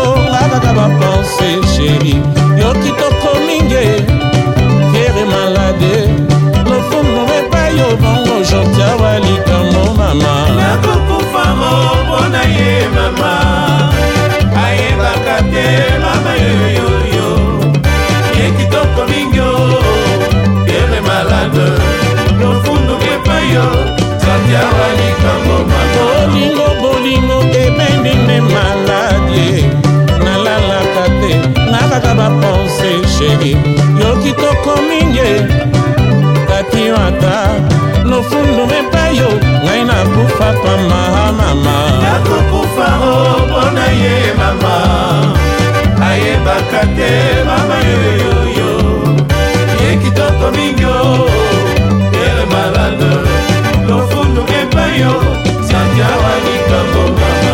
ngaka bapense chéri yo kitoko mingi kere malade lofumu epai yo bongo jotia walikamo mama nakokufa mpona ye mama ayebaka te mama yoyoyo ye kitoko mingi kere malade lofumu epai yo jotia walikamo mama bolingo ebendine maladi nalalaka te nakaka bapense chéri yo kitoko mingi kati ata lofundu epai yo ngai nakufa pamba mama nakokufa mpona ye mama ayebaka te mama yoyoyo ye kitoko mingi ere malade lofundu epai yo santia walikambo mama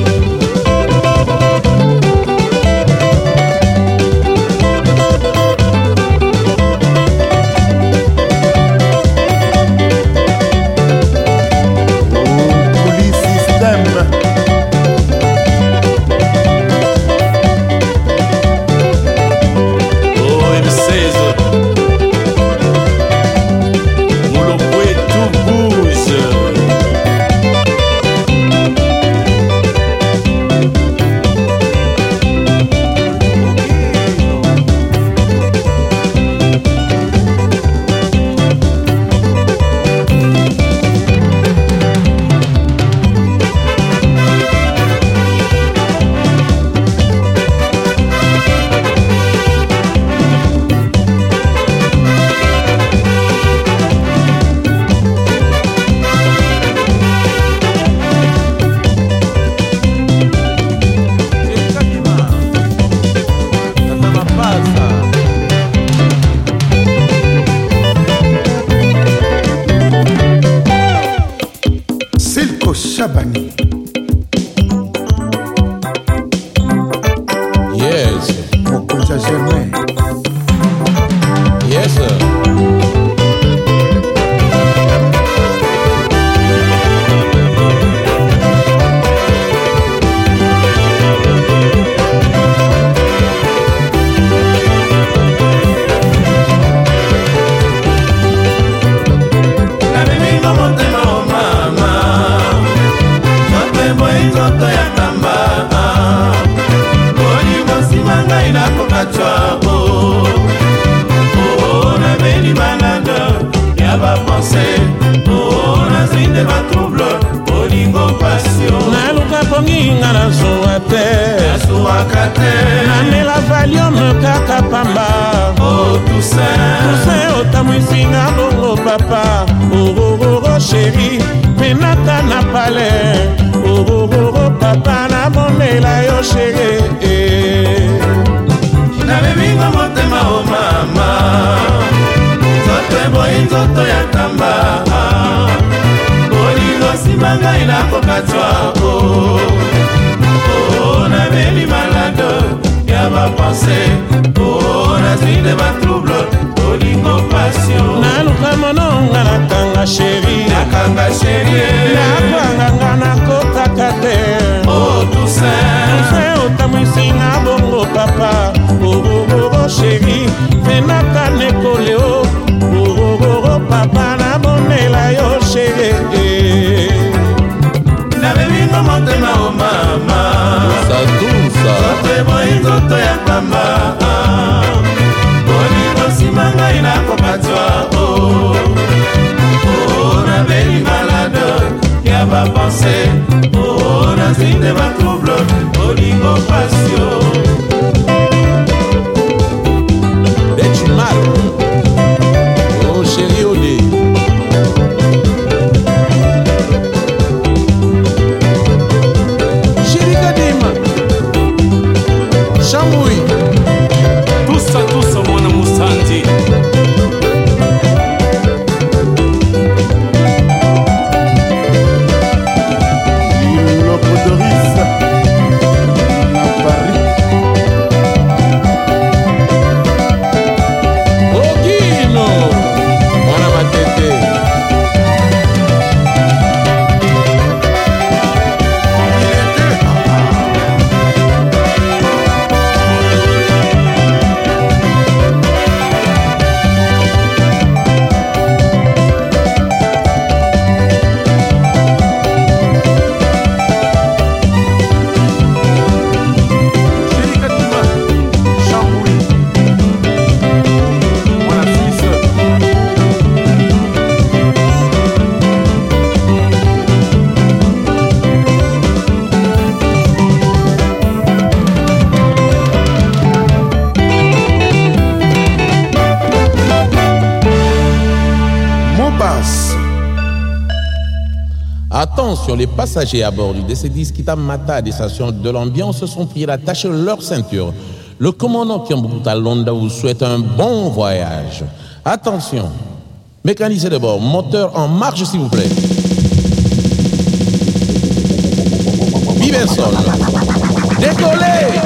Chabani. Yes. Mokonza Germain. Yes, sir. naluka ponginga na zuwa te namela valium kaka pamba tuse otamwisinga bongo papa orororo sheri penata na pale orororo papa na bomela yo sheri nabeminga motema o mama nzoto eboyi nzoto ya tamba bolingo nsima ngai nakokatwa nabeli malade ya bapense nazwi nde batrouble bolingo passion naluka mononga nakanga sheri nakwanganga nakokaka te tuse otamwisinga bongo papa orororo sheri penaka nekoleo orororo papa na bomela yo sheri nabeminga motema o mama zoto eboyi nzoto ya pamba bolingo nsima ngai nakokatwa nabeli malade ya bapense nazwi nde batrouble bolingo passion Attention, les passagers à bord du DC-10 Kitamata des stations de l'ambiance sont priés d'attacher leur ceinture. Le commandant Kiambukuta Londa vous souhaite un bon voyage. Attention, mécanicien de bord, moteur en marche s'il vous plaît. Vivenson, décollez!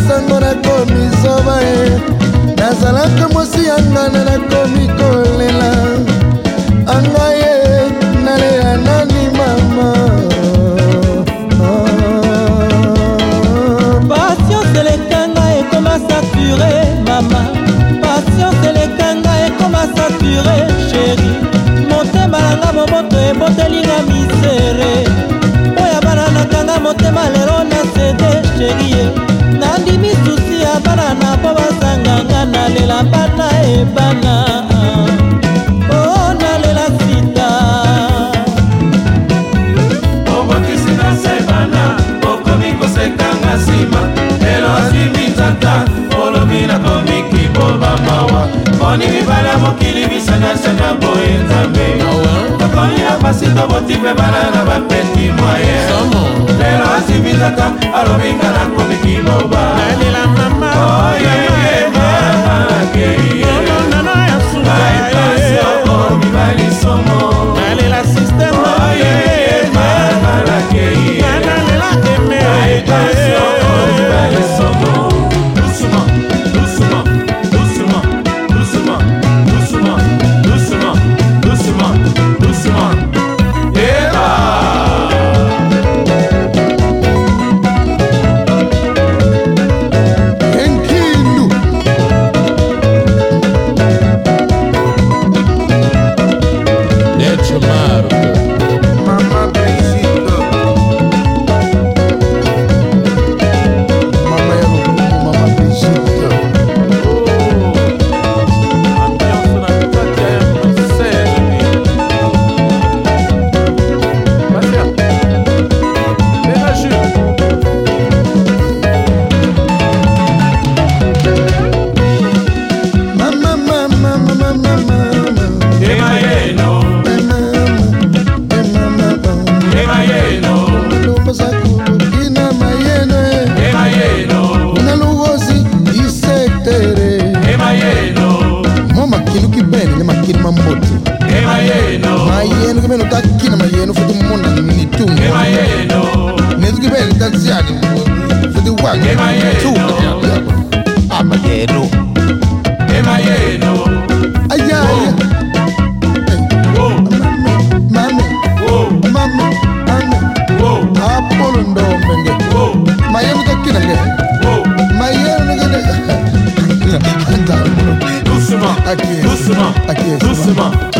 sango nakomi zoba e nazalaka mwasi yangana nakomi kolela anga ye nalela nani mama patience elekanga ekoma saturé mama patience elekanga ekoma saturé chéri motema nanga moboto ebotelinga misere oya bana nakanga motema lero na sede sherie nandimi susi ya bana na po bazanganga nalela bana ebana oh nalela sita obokisina sebana okomi kosekanga nsima lelo azwimi nzata olobi nakomi kiboba mawa boni mibala mokili bisangasanga boye nzambe tokomi na pasi toboti mpe bana na bapeti moye lelo azwimi nzata alobi nga nakomi kiboba nalela mama oyeye mama keye baepasi okomi balisomo nalela système oyeye mama keye nalela eme baepasi okomi balisomo doucement doucement doucement doucement doucement doucement doucement doucement eba enkindu Decho Marco mama Brigitte mama ya lukumu mama Brigitte ambiance na kati ya M16 Basia Bela Jules mama mama mama mama emayeno emayeno lomosakuluina mayeno emayeno naluwosi isektere emayeno mo makinu kibene ne makinu mamoti emayeno mayeno kibene utakina mayeno futi mona nitungo emayeno nezu kibene taziani futi wange Emayeno. amayeno emayeno ayaya oh mame oh mame mame oh apolo ndombenge oh mayeno takina nge oh mayeno nge doucement Acquiesce. doucement Acquiesce. doucement